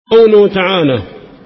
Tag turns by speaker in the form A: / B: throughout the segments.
A: قوله تعالى: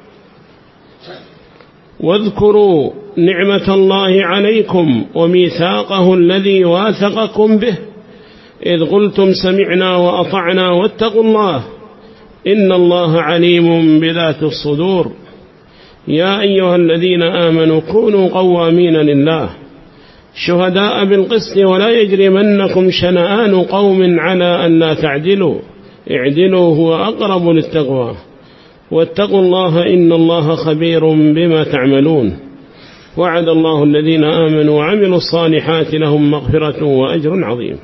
A: واذكروا نعمة الله عليكم وميثاقه الذي واثقكم به إذ قلتم سمعنا وأطعنا واتقوا الله إن الله عليم بذات الصدور. يا أيها الذين آمنوا كونوا قوامين لله شهداء بالقسط ولا يجرمنكم شنآن قوم على أن لا تعدلوا اعدلوا هو أقرب للتقوى واتقوا الله إن الله خبير بما تعملون. وعد الله الذين آمنوا وعملوا الصالحات لهم مغفرة وأجر عظيم.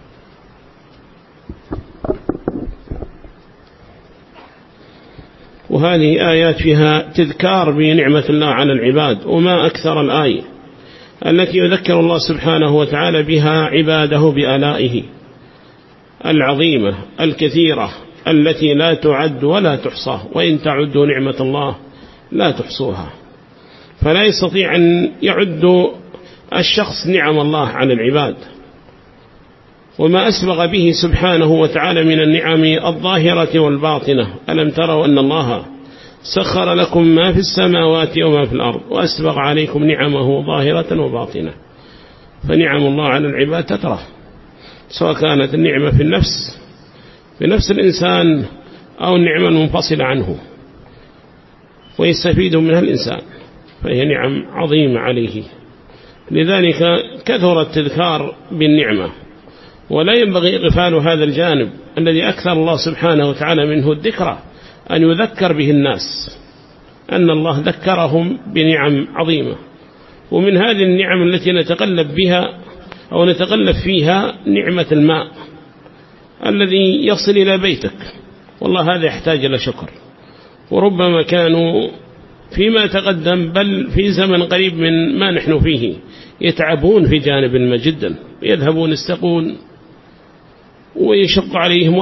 A: وهذه آيات فيها تذكار بنعمة الله على العباد، وما أكثر الآية التي يذكر الله سبحانه وتعالى بها عباده بآلائه العظيمة الكثيرة التي لا تعد ولا تحصى، وإن تعدوا نعمة الله لا تحصوها. فلا يستطيع أن يعد الشخص نعم الله على العباد وما أسبغ به سبحانه وتعالى من النعم الظاهرة والباطنة. ألم تروا أن الله سخر لكم ما في السماوات وما في الأرض وأسبغ عليكم نعمه ظاهرة وباطنة. فنعم الله على العباد تترى، سواء كانت النعمة في نفس الإنسان أو النعمة المنفصلة عنه ويستفيد منها الإنسان، فهي نعم عظيمة عليه. لذلك كثر التذكار بالنعمة، ولا ينبغي إغفال هذا الجانب الذي أكثر الله سبحانه وتعالى منه الذكرى، أن يذكر به الناس أن الله ذكرهم بنعم عظيمة. ومن هذه النعم التي نتقلب بها أو نتقلب فيها نعمة الماء الذي يصل إلى بيتك، والله هذا يحتاج إلى شكر. وربما كانوا فيما تقدم بل في زمن قريب من ما نحن فيه يتعبون في جانب ما جدا، يذهبون يستقون ويشق عليهم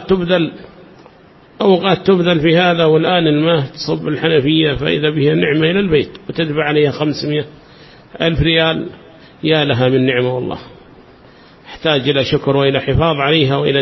A: أوقات تبذل في هذا. والآن الماء تصب الحنفية فإذا بها نعمة إلى البيت وتدفع عليها 500,000 ريال، يا لها من نعمة والله. احتاج إلى شكر وإلى حفاظ عليها وإلى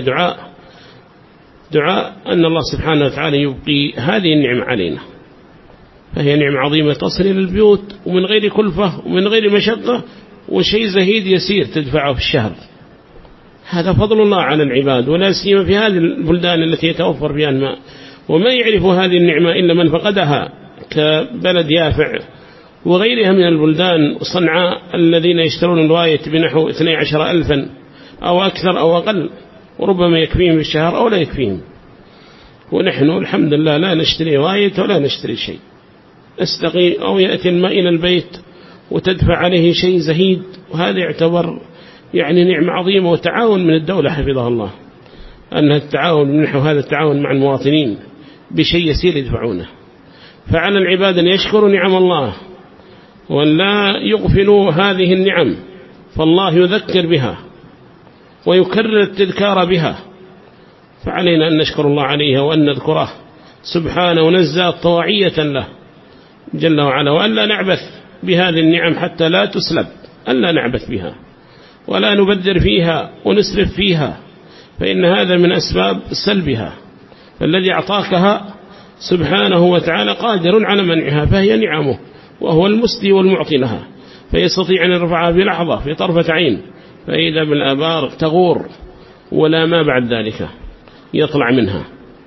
A: دعاء أن الله سبحانه وتعالى يبقي هذه النعمة علينا. فهي نعمة عظيمة تصل إلى البيوت ومن غير كلفة ومن غير مشقة، وشيء زهيد يسير تدفعه في الشهر. هذا فضل الله على العباد، ولا سيما في هذه البلدان التي يتوفر فيها الماء. وما يعرف هذه النعمة إلا من فقدها، كبلد يافع وغيرها من البلدان صنعاء الذين يشترون الواية بنحو 12,000 أو أكثر أو أقل، وربما يكفيهم في الشهر أو لا يكفيهم. ونحن الحمد لله لا نشتري واية ولا نشتري شيء، استقي أو يأتي الماء إلى البيت وتدفع عليه شيء زهيد. وهذا يعتبر يعني نعمة عظيمة وتعاون من الدولة حفظها الله، أنها التعاون من نحو هذا التعاون مع المواطنين بشيء يسير يدفعونه. فعلى العباد أن يشكروا نعم الله وأن لا يغفلوا هذه النعم، فالله يذكر بها ويكرر التذكار بها، فعلينا أن نشكر الله عليها وأن نذكره سبحانه ونزه طواعية له جل وعلا، وأن لا نعبث بهذه النعم حتى لا تسلب، أن لا نعبث بها ولا نبذر فيها ونسرف فيها، فإن هذا من أسباب سلبها. فالذي أعطاكها سبحانه وتعالى قادر على منعها، فهي نعمه وهو المسدي والمعطي لها، فيستطيع أن يرفعها بلحظة في طرفة عين، فإذا بالآبار تغور ولا ما بعد ذلك يطلع منها.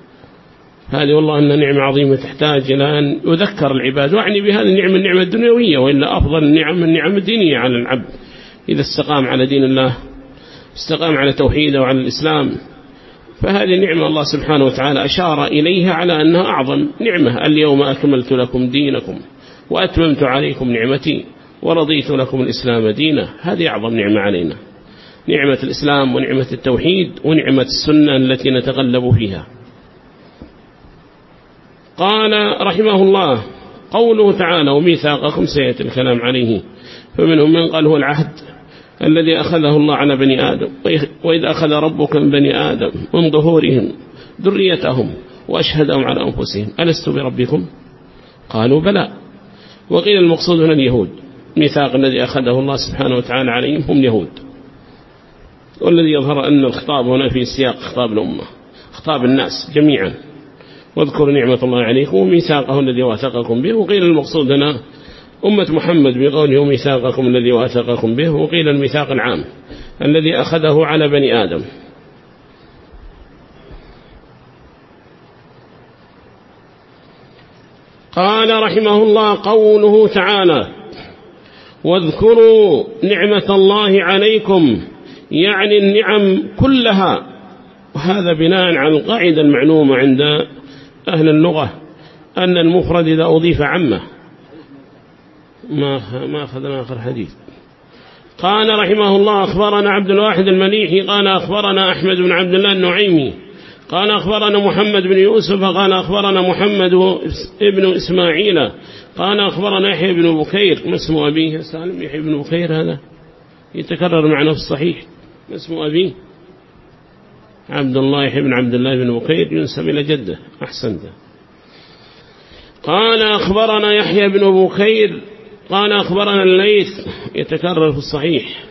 A: هذه والله أنها نعمة عظيمة تحتاج إلى أن يذكر العباد. وعني بهذه النعمة الدنيوية، وإلا أفضل النعم الدينية على العبد إذا استقام على دين الله، استقام على توحيده وعلى الإسلام. فهذه نعمة الله سبحانه وتعالى أشار إليها على أنها أعظم نعمة: اليوم أكملت لكم دينكم وأتممت عليكم نعمتي ورضيت لكم الإسلام دينا. هذه أعظم نعمة علينا، نعمة الإسلام ونعمة التوحيد ونعمة السنة التي نتغلب فيها. قال رحمه الله: قوله تعالى: وميثاقكم سيأتي الكلام عليه. فمنهم من قال هو العهد الذي أخذه الله على بني آدم، وإذ أخذ ربك من بني آدم من ظهورهم ذريتهم وأشهدهم على أنفسهم ألست بربكم؟ قالوا بلى. وقيل المقصود هنا اليهود، ميثاق الذي أخذه الله سبحانه وتعالى عليهم هم يهود. والذي يظهر أن الخطاب هنا في سياق خطاب الأمة، خطاب الناس جميعا، واذكروا نعمة الله عليكم وميثاقه الذي واثقكم به. وقيل المقصود هنا أمة محمد بقوله ميثاقكم الذي واثقكم به، وقيل الميثاق العام الذي أخذه على بني آدم. قال رحمه الله قوله تعالى واذكروا نعمة الله عليكم، يعني النعم كلها. وهذا بناء على القاعدة المعلومة عند أهل اللغة أن المفرد إذا أضيف عمه. ما أخذنا آخر حديث. قال رحمه الله أخبرنا عبد الواحد المليحي قال أخبرنا أحمد بن عبد الله النعيمي قال أخبرنا محمد بن يوسف قال أخبرنا محمد ابن إسماعيل قال أخبرنا يحيى بن بكير. ما اسم أبيه سالم؟ يحيى بن بكير هذا يتكرر معنا في الصحيح. ما اسم أبيه؟ عبد الله يحيى بن عبد الله بن بكير ينسب إلى جده. أحسنت. قال أخبرنا يحيى بن بكير قال أخبرنا الليث، يتكرر في الصحيح.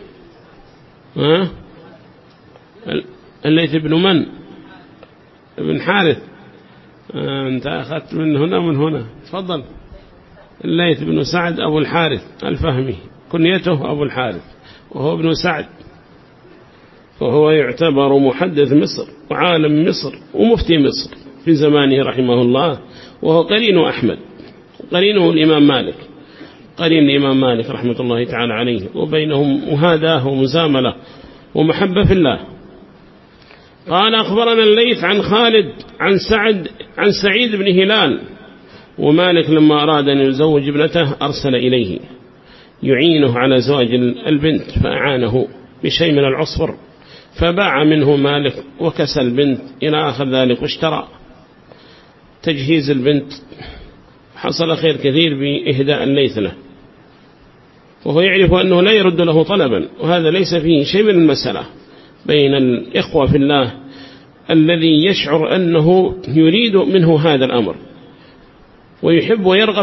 A: الليث بن من؟ ابن حارث. أنت أخذت من هنا ومن هنا. تفضل. الليث بن سعد أبو الحارث الفهمي، كنيته أبو الحارث، وهو ابن سعد، وهو يعتبر محدث مصر وعالم مصر ومفتي مصر في زمانه رحمه الله، وهو قرين أحمد، قرينه الإمام مالك، قرين الإمام مالك رحمة الله تعالى عليه، وبينهم مهاداه ومزاملة ومحبة في الله. قال أخبرنا الليث عن خالد عن سعيد بن هلال. ومالك لما أراد أن يزوج ابنته أرسل إليه يعينه على زواج البنت، فأعانه بشيء من العصفر، فباع منه مالك وكسى البنت إلى آخر ذلك، واشترى تجهيز البنت. حصل خير كثير بإهداء الليث له، وهو يعرف أنه لا يرد له طلبا، وهذا ليس فيه شيء من المسألة بين الإخوة في الله الذي يشعر أنه يريد منه هذا الأمر ويحب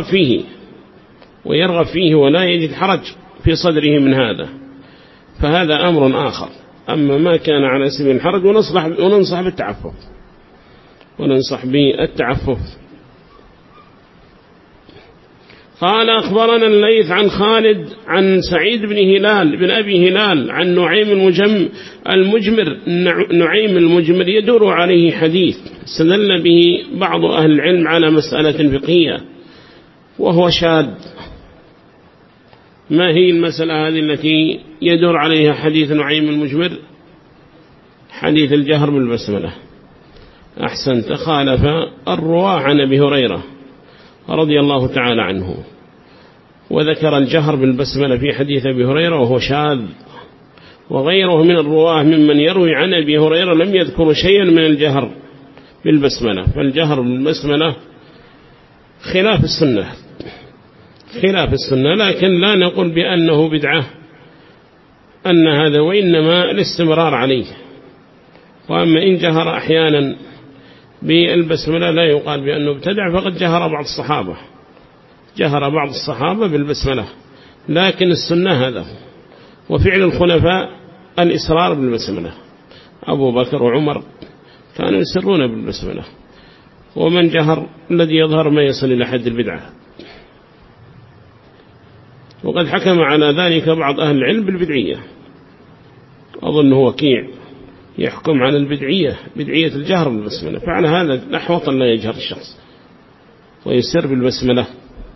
A: ويرغب فيه ولا يجد حرج في صدره من هذا، فهذا أمر آخر. أما ما كان على سبيل الحرج وننصح بالتعفف. قال أخبرنا الليث عن خالد عن سعيد بن هلال بن أبي هلال عن نعيم المجمر. نعيم المجمر يدور عليه حديث استدل به بعض أهل العلم على مسألة فقهية وهو شاذ. ما هي المسألة هذه التي يدور عليها حديث نعيم المجمر؟ حديث الجهر بالبسملة. أحسنت. خالف الرواة عن أبي هريرة رضي الله تعالى عنه، وذكر الجهر بالبسملة في حديث أبي هريرة وهو شاذ، وغيره من الرواة ممن يروي عن أبي هريرة لم يذكر شيئا من الجهر بالبسملة. فالجهر بالبسملة خلاف السنة، لكن لا نقول بأنه بدعة أن هذا، وإنما الاستمرار عليه. وأما إن جهر أحيانا بالبسملة لا يقال بأنه ابتدع، فقد جهر بعض الصحابة بالبسملة، لكن السنة هذا. وفعل الخلفاء الإسرار بالبسملة، أبو بكر وعمر كانوا يسرون بالبسملة، ومن جهر الذي يظهر ما يصل إلى حد البدعة. وقد حكم على ذلك بعض أهل العلم بالبدعية، أظنه وكيع يحكم على بدعية الجهر بالبسملة، فعلى هذا نحوط لا يجهر الشخص ويسر بالبسملة.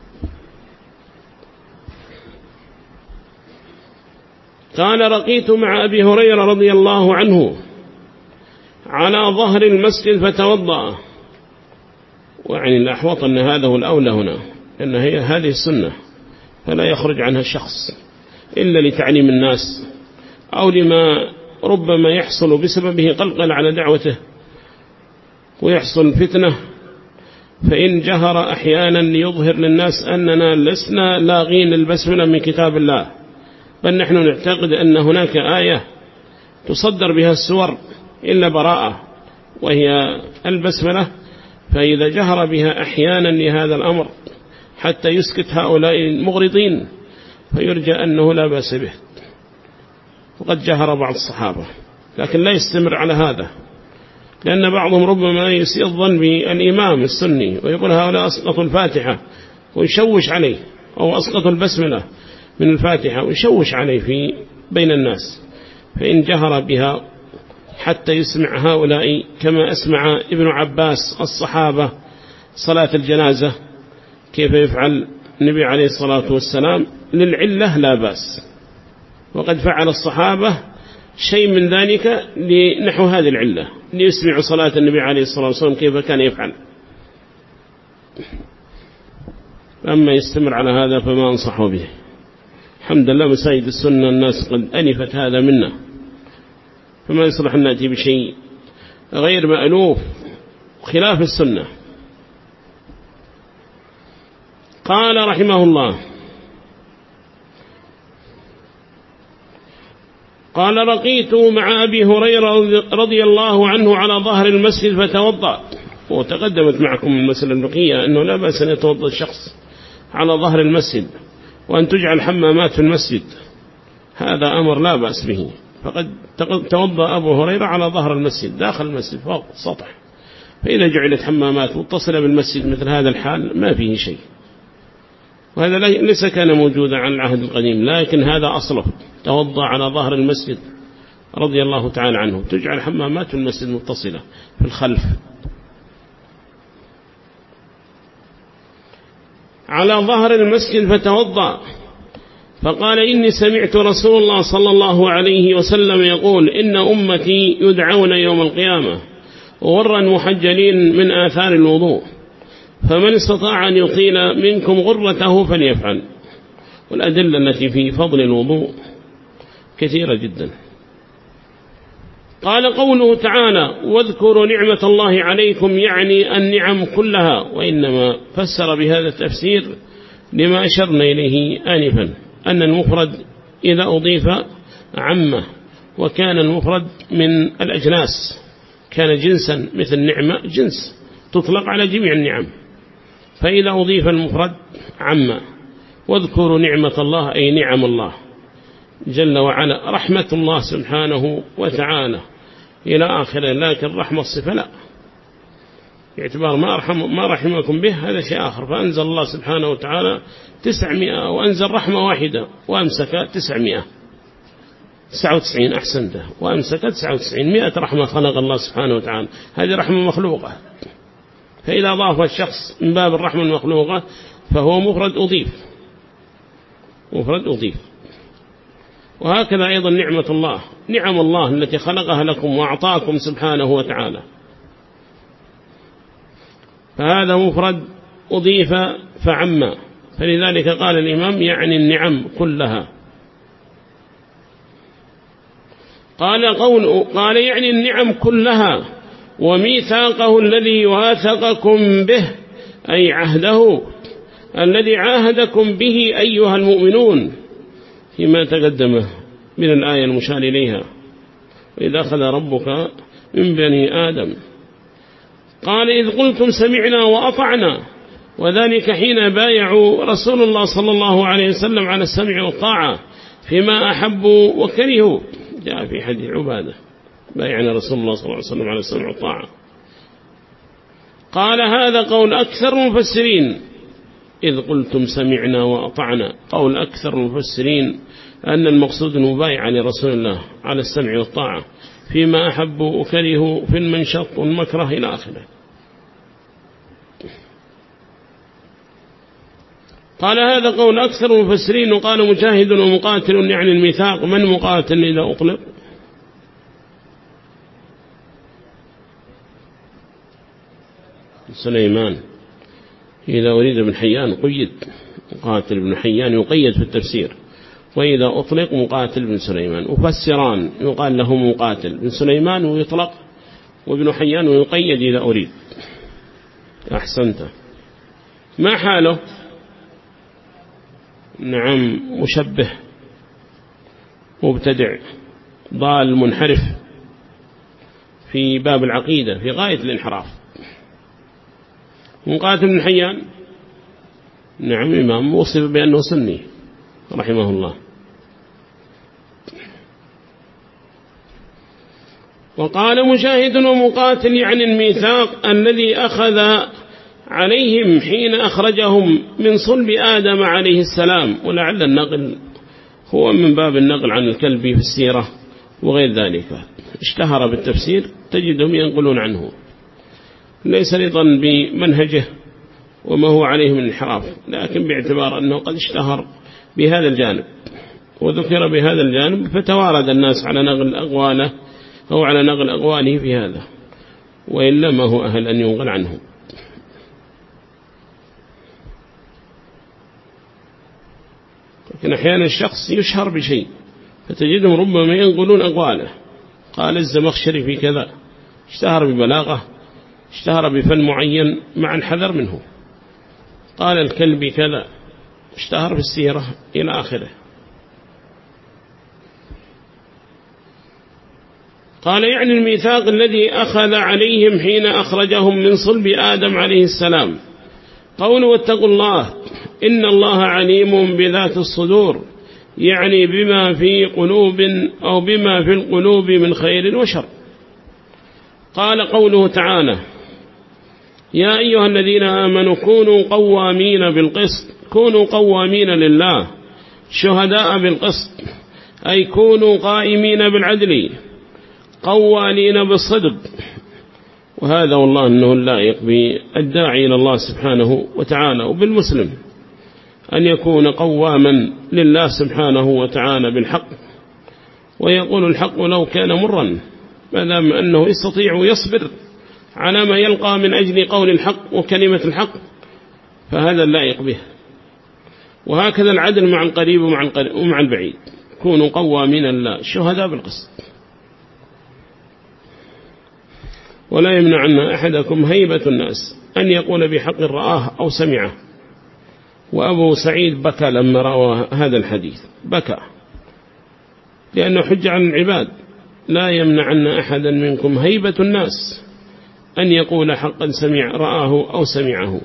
A: قال رقيت مع أبي هريرة رضي الله عنه على ظهر المسجد فتوضأ. ويعني الأحوط أن هذا هو الأولى هنا، أن هذه السنة فلا يخرج عنها الشخص إلا لتعليم الناس أو لما ربما يحصل بسببه قلقل على دعوته ويحصل فتنة. فإن جهر أحيانا ليظهر للناس أننا لسنا لاغين البسملة من كتاب الله، بل نحن نعتقد أن هناك آية تصدر بها السور إلا براءة وهي البسملة، فإذا جهر بها أحيانا لهذا الأمر حتى يسكت هؤلاء المغرضين فيرجى أنه لا بأس به. وقد جهر بعض الصحابة، لكن لا يستمر على هذا، لأن بعضهم ربما يسيء الظن بالإمام السني ويقول هؤلاء أسقطوا الفاتحة ويشوش عليه، أو أسقطوا البسملة من الفاتحة ويشوش عليه في بين الناس، فإن جهر بها حتى يسمع هؤلاء كما أسمع ابن عباس الصحابة صلاة الجنازة كيف يفعل النبي عليه الصلاة والسلام للعلة لا بأس، وقد فعل الصحابة شيء من ذلك لنحو هذه العلة ليسمعوا صلاة النبي عليه الصلاة والسلام كيف كان يفعل. أما يستمر على هذا فما أنصحه به. الحمد لله مساجد السنة الناس قد أنفت هذا منا، فما يصلح أن نأتي بشيء غير مألوف خلاف السنة. قال رحمه الله: قال: رقيت مع أبي هريرة رضي الله عنه على ظهر المسجد فتوضأ. وتقدمت معكم المسألة البقية أنه لا بأس أن يتوضأ الشخص على ظهر المسجد، وأن تجعل حمامات في المسجد، هذا أمر لا بأس به. فقد توضأ أبو هريرة على ظهر المسجد داخل المسجد فوق السطح، فإذا جعلت حمامات متصلة بالمسجد مثل هذا الحال ما فيه شيء، وهذا ليس كان موجودا عن العهد القديم، لكن هذا أصله توضأ على ظهر المسجد رضي الله تعالى عنه، تجعل حمامات في المسجد متصلة في الخلف. على ظهر المسجد فتوضأ، فقال: إني سمعت رسول الله صلى الله عليه وسلم يقول: إن أمتي يدعون يوم القيامة غرا محجلين من آثار الوضوء، فمن استطاع أن يطيل منكم غرته فليفعل. والأدلة التي في فضل الوضوء كثيرة جدا. قال: قوله تعالى: واذكروا نعمة الله عليكم، يعني النعم كلها، وإنما فسر بهذا التفسير لما أشرنا إليه آنفا، أن المفرد إذا أضيف عمه، وكان المفرد من الأجناس، كان جنسا مثل نعمة جنس تطلق على جميع النعم، فإذا أضيف المفرد عمه. واذكروا نعمة الله أي نعم الله جل وعلا، رحمة الله سبحانه وتعالى إلى آخره، لكن رحمة الصفة لا، باعتبار ما رحمكم به هذا شيء آخر. فأنزل الله سبحانه وتعالى 900، وأنزل رحمة واحدة وأمسك 999 أحسنته، وأمسك 99 100 رحمة خلق الله سبحانه وتعالى، هذه رحمة مخلوقة. فإذا أضاف الشخص من باب الرحمة المخلوقة فهو مفرد أضيف. وهكذا أيضا نعمة الله، نعم الله التي خلقها لكم وأعطاكم سبحانه وتعالى، فهذا مفرد أضيف فعم، فلذلك قال الإمام يعني النعم كلها. قال يعني النعم كلها، وميثاقه الذي واثقكم به، أي عهده الذي عاهدكم به أيها المؤمنون، فيما تقدم من الآية المشار إليها: وإذا أخذ ربك من بني آدم. قال: إذ قلتم سمعنا وأطعنا، وذلك حين بايعوا رسول الله صلى الله عليه وسلم على السمع والطاعة فيما أحبوا وكرهوا. جاء في حديث عبادة: بايعنا رسول الله صلى الله عليه وسلم على السمع والطاعة. قال: هذا قول أكثر المفسرين، إذ قلتم سمعنا وأطعنا، قول أكثر المفسرين أن المقصود المبايعة لرسول الله على السمع والطاعة فيما أحبوا وكرهوا في المنشط والمكره إلى آخره. قال: هذا قول أكثر المفسرين. وقال مجاهد ومقاتل يعني الميثاق. من مقاتل إذا أطلق؟ سليمان إذا أريد ابن حيان قيد، مقاتل ابن حيان يقيد في التفسير، وإذا أطلق مقاتل بن سليمان. وفسران يقال له مقاتل بن سليمان ويطلق، وابن حيان ويقيد إذا أريد. أحسنت. ما حاله؟ نعم، مشبه مبتدع ضال منحرف في باب العقيدة في غاية الانحراف. مقاتل بن حيان نعم إمام وصف بأنه سني رحمه الله. وقال مجاهد ومقاتل يعني الميثاق الذي أخذ عليهم حين أخرجهم من صلب آدم عليه السلام. ولعل النقل هو من باب النقل عن الكلبي في السيرة وغير ذلك، اشتهر بالتفسير تجدهم ينقلون عنه، ليس رضا بمنهجه وما هو عليه من انحراف، لكن باعتبار أنه قد اشتهر بهذا الجانب وذكر بهذا الجانب، فتوارد الناس على نقل أقواله أو على نقل أقواله في هذا، وإلا ما هو أهل أن ينقل عنه. لكن أحيانا الشخص يشهر بشيء فتجدهم ربما ينقلون أقواله. قال الزمخشري في كذا، اشتهر ببلاغة، اشتهر بفن معين مع الحذر منه. قال الكلبي كذا، اشتهر في السيرة إلى آخره. قال يعني الميثاق الذي أخذ عليهم حين أخرجهم من صلب آدم عليه السلام. قوله واتقوا الله إن الله عليم بذات الصدور، يعني بما في قلوب أو بما في القلوب من خير وشر. قال قوله تعالى يا أيها الذين آمنوا كونوا قوامين بالقسط، كونوا قوامين لله شهداء بالقسط، أي كونوا قائمين بالعدل قوالين بالصدق. وهذا والله أنه اللائق بالداعي إلى الله سبحانه وتعالى وبالمسلم أن يكون قواما لله سبحانه وتعالى بالحق، ويقول الحق لو كان مرا، ما دام أنه يستطيع يصبر على ما يلقى من أجل قول الحق وكلمة الحق، فهذا اللائق به. وهكذا العدل مع القريب ومع البعيد، كونوا قوامين لله شهداء بالقسط. ولا يمنع أن أحدكم هيبة الناس أن يقول بحق رآه أو سمعه. وأبو سعيد بكى لما رأى هذا الحديث، بكى لأنه حج عن العباد. لا يمنع أن أحدا منكم هيبة الناس أن يقول حقا رآه أو سمعه.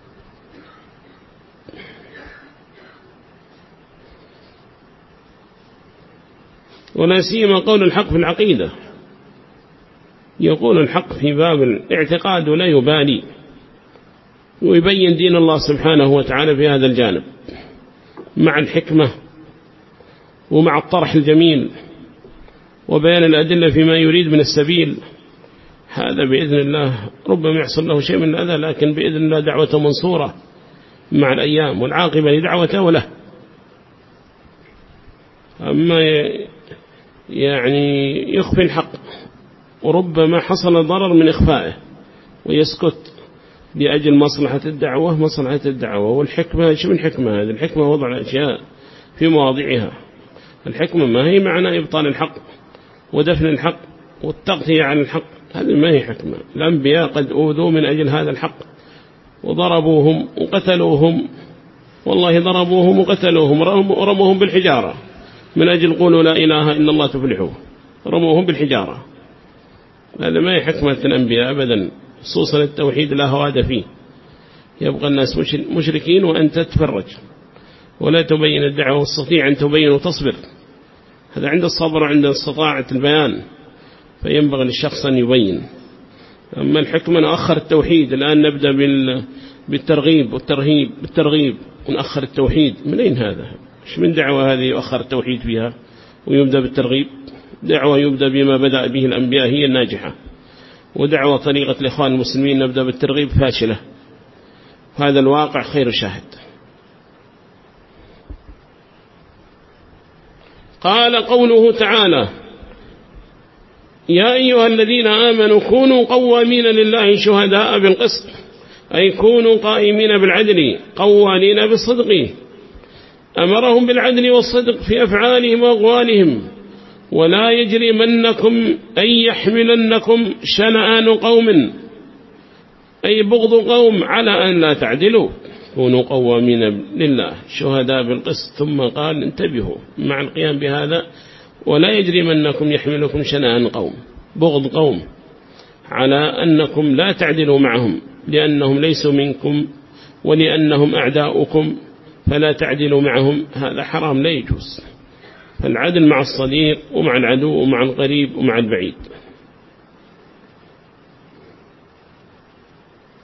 A: ولا سيما قول الحق في العقيدة، يقول الحق في باب الاعتقاد ولا يبالي، ويبين دين الله سبحانه وتعالى في هذا الجانب مع الحكمة ومع الطرح الجميل وبيان الأدلة فيما يريد من السبيل. هذا بإذن الله ربما يحصل له شيء من الأذى، لكن بإذن الله دعوة منصورة مع الأيام، والعاقبة لدعوته وله. أما يعني يخفي الحق وربما حصل ضرر من إخفائه ويسكت لأجل مصلحة الدعوة والحكمة. شو الحكمة هذه؟ الحكمة وضع الأشياء في مواضعها. الحكمة ما هي معنى إبطال الحق ودفن الحق والتغطية عن الحق، هذه ما هي حكمة. الأنبياء قد أوذوا من أجل هذا الحق وضربوهم وقتلوهم، والله ضربوهم وقتلوهم ورموهم بالحجارة من أجل قولوا لا إله إلا الله تفلحوا، رموهم بالحجارة. هذا ما هي حكمة الأنبياء أبدا، خصوصا التوحيد لا هواد فيه. يبقى الناس مشركين وأنت تتفرج ولا تبين الدعوة، واستطيع أن تبين وتصبر. هذا عند الصبر وعند استطاعة البيان، فينبغي للشخص أن يبين. أما الحكمة نأخر التوحيد، الآن نبدأ بالترغيب والترهيب بالترغيب ونأخر التوحيد. من أين هذا؟ إيش من دعوة هذه يؤخر التوحيد فيها ويبدأ بالترغيب؟ دعوة يبدأ بما بدأ به الأنبياء هي الناجحة، ودعوة طريقة الإخوان المسلمين نبدأ بالترغيب فاشلة. هذا الواقع خير شاهد. قال قوله تعالى يا أيها الذين آمنوا كونوا قوامين لله شهداء بالقسط، أي كونوا قائمين بالعدل قوالين بالصدق. أمرهم بالعدل والصدق في أفعالهم وأقوالهم. ولا يجرمنكم أن يحملنكم شنآن قوم، أي بغض قوم، على أن لا تعدلوا، كونوا قوامين لله شهداء بالقسط. ثم قال انتبهوا مع القيام بهذا، ولا يجرمنكم يحملكم شنآن قوم، بغض قوم، على أنكم لا تعدلوا معهم، لأنهم ليسوا منكم ولأنهم أعداؤكم، فلا تعدلوا معهم. هذا حرام لا يجوز. فالعدل مع الصديق ومع العدو ومع القريب ومع البعيد.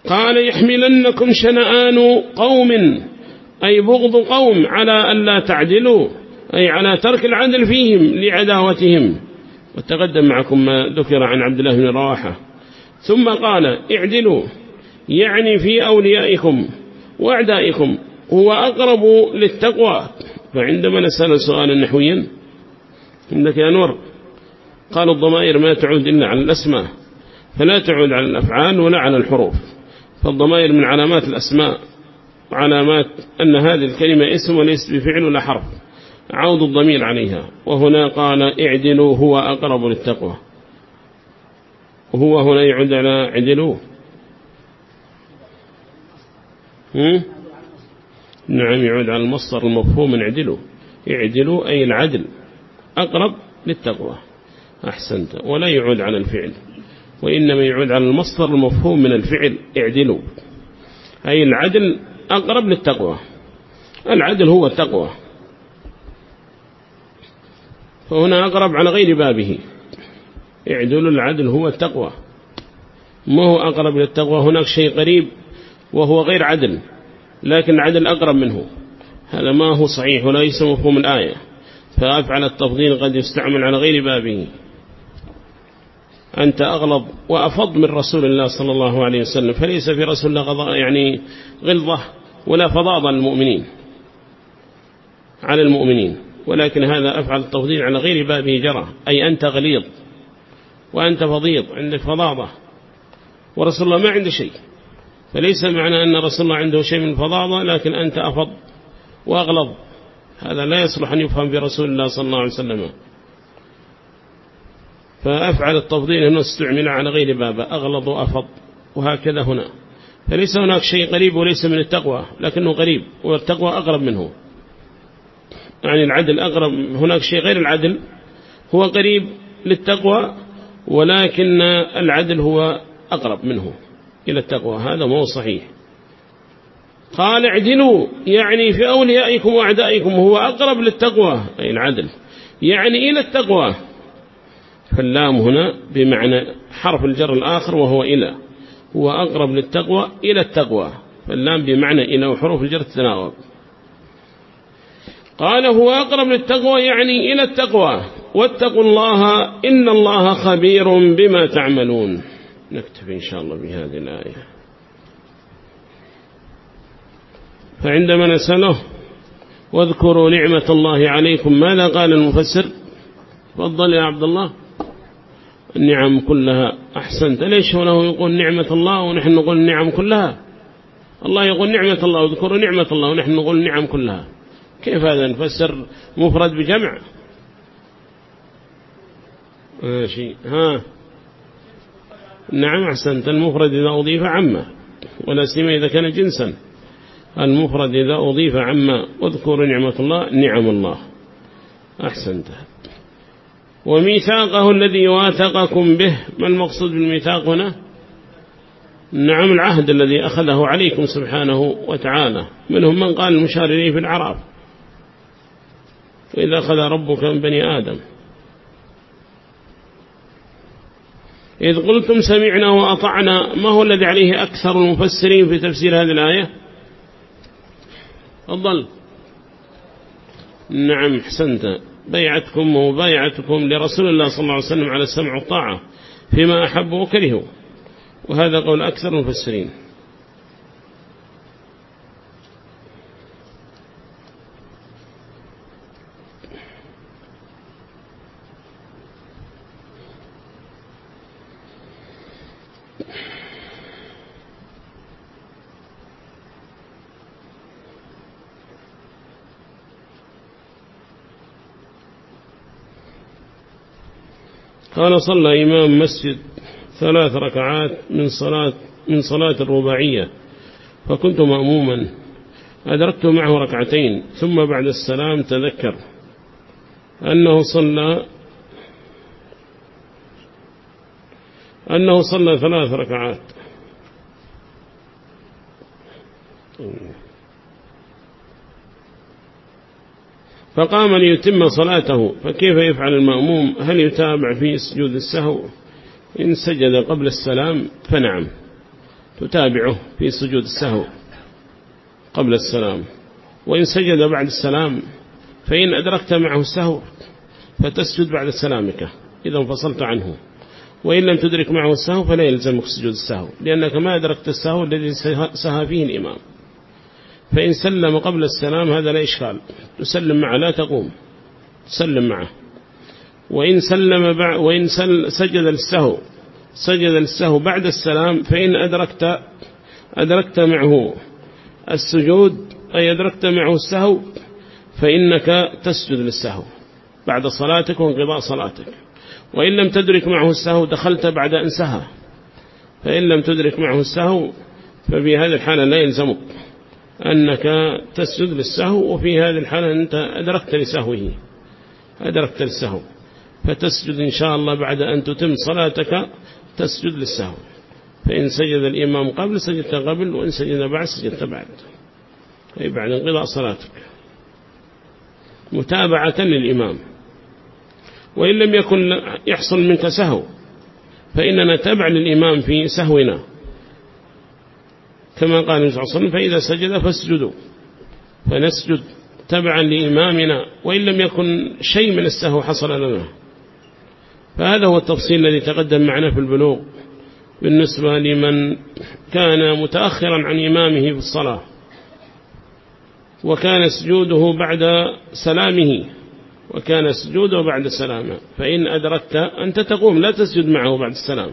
A: قال يحملنكم شنآن قوم أي بغض قوم على أن لا تعدلوا أي على ترك العدل فيهم لعداوتهم. وتقدم معكم ما ذكر عن عبد الله بن رواحة. ثم قال اعدلوا يعني في أوليائكم وأعدائكم هو أقرب للتقوى. فعندما نسأل سؤالا نحويا عندك يا نور قالوا الضمائر ما تعود إلا على الأسماء فلا تعود على الأفعال ولا على الحروف. فالضمائر من علامات الأسماء وعلامات أن هذه الكلمة اسم وليس بفعل ولا حرف عود الضمير عليها. وهنا قال اعدلوا هو أقرب للتقوى وهو هنا يعود على اعدلوا. نعم يعود على المصدر المفهوم من اعدلوا. اعدلوا أي العدل أقرب للتقوى. أحسنت. ولا يعود على الفعل وإنما يعود على المصدر المفهوم من الفعل اعدلوا أي العدل أقرب للتقوى. العدل هو التقوى فهنا أقرب على غير بابه. اعدلوا العدل هو التقوى ما هو أقرب للتقوى. هناك شيء قريب وهو غير عدل لكن العدل أقرب منه. هذا ما هو صحيح ولا يسمى مفهوم الآية. فأفعل التفضيل قد يستعمل على غير بابه. أنت أغلظ وأفض من رسول الله صلى الله عليه وسلم فليس في رسول الله غضاء يعني غلظة ولا فضاضة المؤمنين على المؤمنين ولكن هذا أفعل التفضيل على غير بابه جرى أي أنت غليظ وأنت فضيض عندك فضاضة ورسول الله ما عنده شيء. فليس معنى أن رسول الله عنده شيء من الفضاضة لكن أنت أفض وأغلظ. هذا لا يصلح أن يفهم برسول الله صلى الله عليه وسلم. فأفعل التفضيل هنا استعمل على غير بابه أغلظ وأفض وهكذا هنا. فليس هناك شيء قريب وليس من التقوى لكنه قريب والتقوى أقرب منه. يعني العدل أقرب. هناك شيء غير العدل هو قريب للتقوى ولكن العدل هو أقرب منه إلى التقوى. هذا مو صحيح. قال اعدلوا يعني في أوليائكم وأعدائكم هو أقرب للتقوى أي العدل يعني إلى التقوى. فاللام هنا بمعنى حرف الجر الآخر وهو إلى هو أقرب للتقوى إلى التقوى. فاللام بمعنى إلى وحروف الجر تتناوب. قال هو أقرب للتقوى يعني إلى التقوى واتقوا الله إن الله خبير بما تعملون. نكتفي إن شاء الله بهذه الآية. فعندما نسأله واذكروا نعمة الله عليكم ماذا قال المفسر؟ تفضل يا عبد الله. النعم كلها. أحسنت. ليش هو يقول نعمة الله ونحن نقول النعم كلها؟ الله يقول نعمة الله واذكروا نعمة الله ونحن نقول النعم كلها. كيف هذا نفسر مفرد بجمع؟ ماشي. نعم أحسنت. المفرد إذا أضيف عما ولا سيما إذا كان جنسا. المفرد إذا أضيف عما واذكروا نعمة الله نعم الله. أحسنت. وميثاقه الذي واثقكم به. ما المقصود بالميثاق هنا؟ نعم العهد الذي أخذه عليكم سبحانه وتعالى. منهم من قال المشار إليه في الأعراف وإذا أخذ ربك من بني آدم إذ قلتم سمعنا وأطعنا. ما هو الذي عليه أكثر المفسرين في تفسير هذه الآية؟ أفضل. نعم حسنت. بيعتكم وبيعتكم لرسول الله صلى الله عليه وسلم على السمع والطاعة فيما أحبوا وكرهوا وهذا قول أكثر المفسرين. قال صلى إمام مسجد 3 ركعات من صلاة الرباعية فكنت مأموما أدركت معه 2 ركعتين ثم بعد السلام تذكر أنه صلى 3 ركعات فقام ليتم صلاته. فكيف يفعل المأموم؟ هل يتابع في سجود السهو؟ إن سجد قبل السلام فنعم تتابعه في سجود السهو قبل السلام. وإن سجد بعد السلام فإن أدركت معه السهو فتسجد بعد سلامك إذا انفصلت عنه، وإن لم تدرك معه السهو فلا يلزمك سجود السهو، لأنك ما أدركت السهو الذي سهى فيه الإمام. فإن سلم قبل السلام هذا لا إشكال، تسلم معه لا تقوم، تسلم معه. وإن سجد للسهو بعد السلام فإن أدركت معه السجود أي أدركت معه السهو فإنك تسجد للسهو بعد صلاتك وانقضاء صلاتك. وإن لم تدرك معه السهو دخلت بعد أن سهى، فإن لم تدرك معه السهو ففي هذه الحالة لا يلزمك أنك تسجد للسهو، وفي هذه الحالة أنت أدركت للسهو فتسجد إن شاء الله بعد أن تتم صلاتك تسجد للسهو. فإن سجد الإمام قبل سجدت قبل، وإن سجد بعد سجدت بعد، أي بعد انقضاء صلاتك متابعة للإمام. وإن لم يكن يحصل منك سهو فإننا تبع للإمام في سهونا، كما قال النبي صلى الله عليه وسلم فإذا سجد فاسجدوا، فنسجد تبعا لإمامنا وإن لم يكن شيء من السهو حصل لنا. فهذا هو التفصيل الذي تقدم معنا في البلوغ بالنسبة لمن كان متأخرا عن إمامه في الصلاة وكان سجوده بعد سلامه، فإن أدركت أنت تقوم، لا تسجد معه بعد السلام،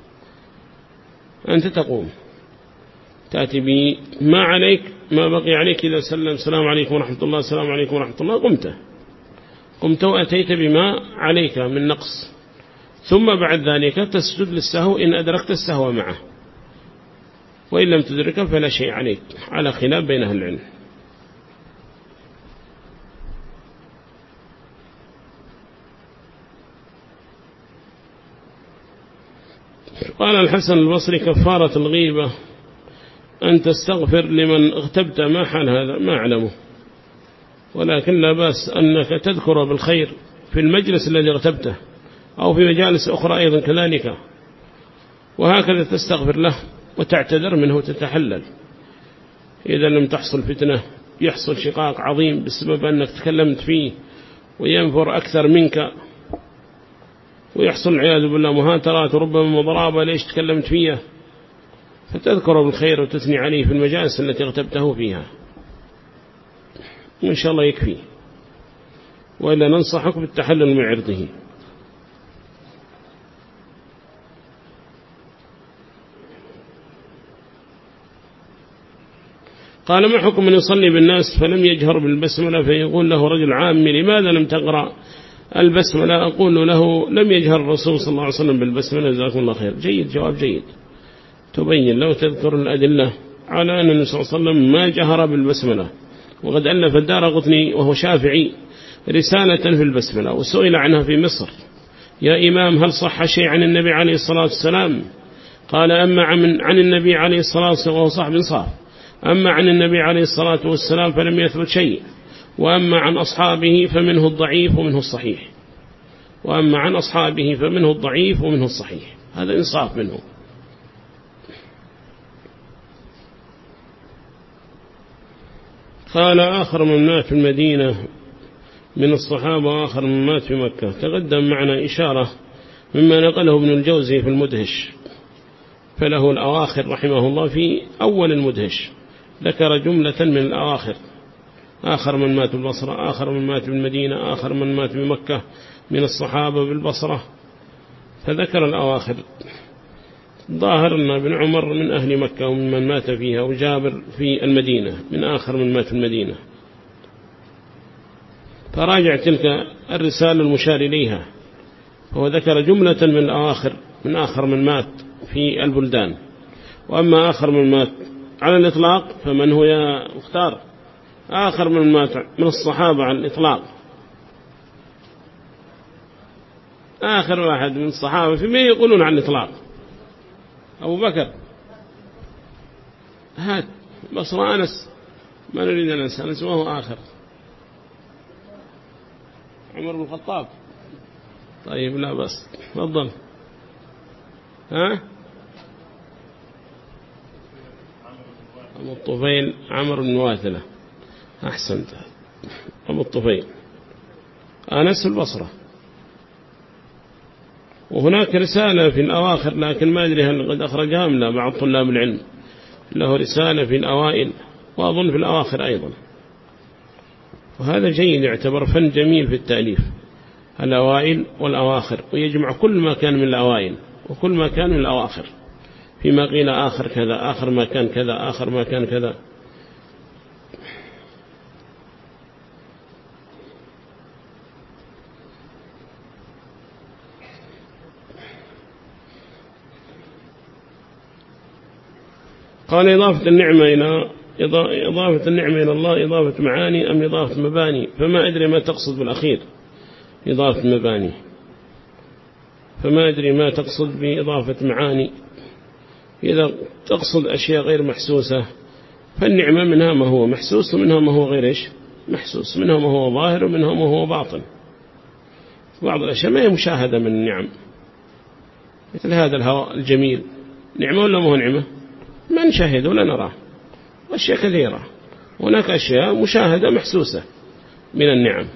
A: أنت تقوم تأتي بما عليك ما بقي عليك. إذا سلم السلام عليكم ورحمة الله السلام عليكم ورحمة الله قمت وأتيت بما عليك من نقص، ثم بعد ذلك تسجد للسهو إن أدركت السهو معه، وإن لم تدركه فلا شيء عليك، على خلاف بين أهل العلم. قال الحسن البصري كفارة الغيبة أن تستغفر لمن اغتبت. ما حال هذا؟ ما أعلمه، ولكن لا بأس أنك تذكر بالخير في المجلس الذي اغتبته أو في مجالس أخرى أيضا كذلك، وهكذا تستغفر له وتعتذر منه وتتحلل. إذا لم تحصل فتنة يحصل شقاق عظيم بسبب أنك تكلمت فيه وينفر أكثر منك، ويحصل العياذ بالله مهاترات وربما مضرابة ليش تكلمت فيه، فتذكر بالخير وتثني عليه في المجالس التي اغتبته فيها، وإن شاء الله يكفي، وإلا ننصحك بالتحلل من عرضه. قال ما حكم من يصلي بالناس فلم يجهر بالبسملة فيقول له رجل عامي لماذا لم تقرأ البسملة؟ أقول له لم يجهر الرسول صلى الله عليه وسلم بالبسملة، جزاكم الله خير. جيد، جواب جيد، تبين له تذكر الأدلة على أن النبي صلى الله عليه وسلم ما جهر بالبسملة. وقد ألف الدارقطني وهو شافعي رسالة في البسملة وسئل عنها في مصر: يا إمام هل صح شيء عن النبي عليه الصلاة والسلام؟ قال أما عن النبي عليه الصلاة والسلام وهو صاحب صاف، أما عن النبي عليه الصلاة والسلام فلم يثبت شيء، وأما عن أصحابه فمنه الضعيف ومنه الصحيح، وأما عن أصحابه فمنه الضعيف ومنه الصحيح. هذا إنصاف منه. قال آخر من مات في المدينة من الصحابة وآخر من مات في مكة. تقدم معنا إشارة مما نقله ابن الجوزي في المدهش، فله الأواخر رحمه الله في أول المدهش ذكر جملة من الأواخر: آخر من مات بالبصرة، آخر من مات بالمدينة، آخر من مات بمكة من الصحابة بالبصرة، فذكر الأواخر. ظاهر أن ابن عمر من أهل مكة ومن مات فيها، وجابر في المدينة من آخر من مات في المدينة. فراجع تلك الرسالة المشار إليها، هو ذكر جملة من الأواخر من آخر من مات في البلدان. وأما آخر من مات على الإطلاق فمن هو يا مختار؟ آخر من مات من الصحابة على الإطلاق، آخر واحد من الصحابة فيما يقولون على الإطلاق أبو بكر. هات بصر أنس، ما نريد أن ننسى أنس وهو آخر. عمر بن الخطاب. طيب لا بس تفضل. ها أبو الطفيل عمرو بن واثلة. أحسنت. أبو الطفيل أنس البصرة. وهناك رسالة في الأواخر لكن ما أدري هل قد أخرجها أم لا، بعض طلاب العلم له رسالة في الأوائل وأظن في الأواخر أيضا، وهذا جيد، يعتبر فن جميل في التأليف، الأوائل والأواخر، ويجمع كل ما كان من الأوائل وكل ما كان من الأواخر، فيما قيل آخر كذا، آخر ما كان كذا، آخر ما كان كذا. قال إضافة النعمة إلى الله إضافة معاني أم إضافة مباني؟ فما أدري ما تقصد بالأخير إضافة مباني، فما أدري ما تقصد بإضافة معاني. إذا تقصد أشياء غير محسوسة فالنعمة منها ما هو محسوس ومنها ما هو غير محسوس، منها ما هو ظاهر ومنها ما هو باطن. بعض الأشياء ما هي مشاهدة من النعم، مثل هذا الهواء الجميل نعمة ولا ما هو نعمة؟ ما نشاهد ولا نراه، أشياء كثيرة. هناك أشياء مشاهدة محسوسة من النعم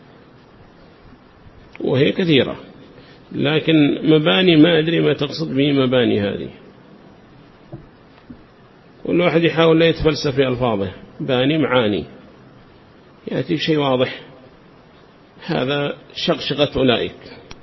A: وهي كثيرة، لكن مباني ما أدري ما تقصد به مباني هذه. كل واحد يحاول لا يتفلسف في ألفاظه، باني معاني يأتي شيء واضح. هذا شقشقة أولئك،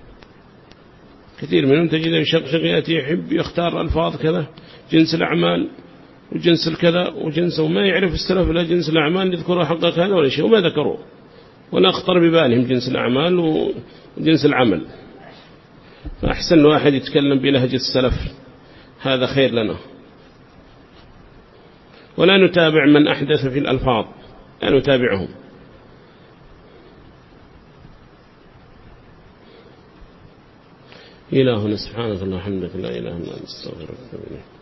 A: كثير منهم تجد يشقشق، يأتي يحب يختار ألفاظ كذا، جنس الأعمال وجنس الكذا وجنس، وما يعرف السلف لا جنس الأعمال يذكروا حقق هذا ولا شيء، وما ذكروا ولا أخطر ببالهم جنس الأعمال وجنس العمل. فأحسن الواحد يتكلم بلهجة السلف، هذا خير لنا. ولا نتابع من أحدث في الألفاظ، لا نتابعهم. إلهنا سبحانك اللهم وبحمدك لا إله إلا أنت، استغفرك.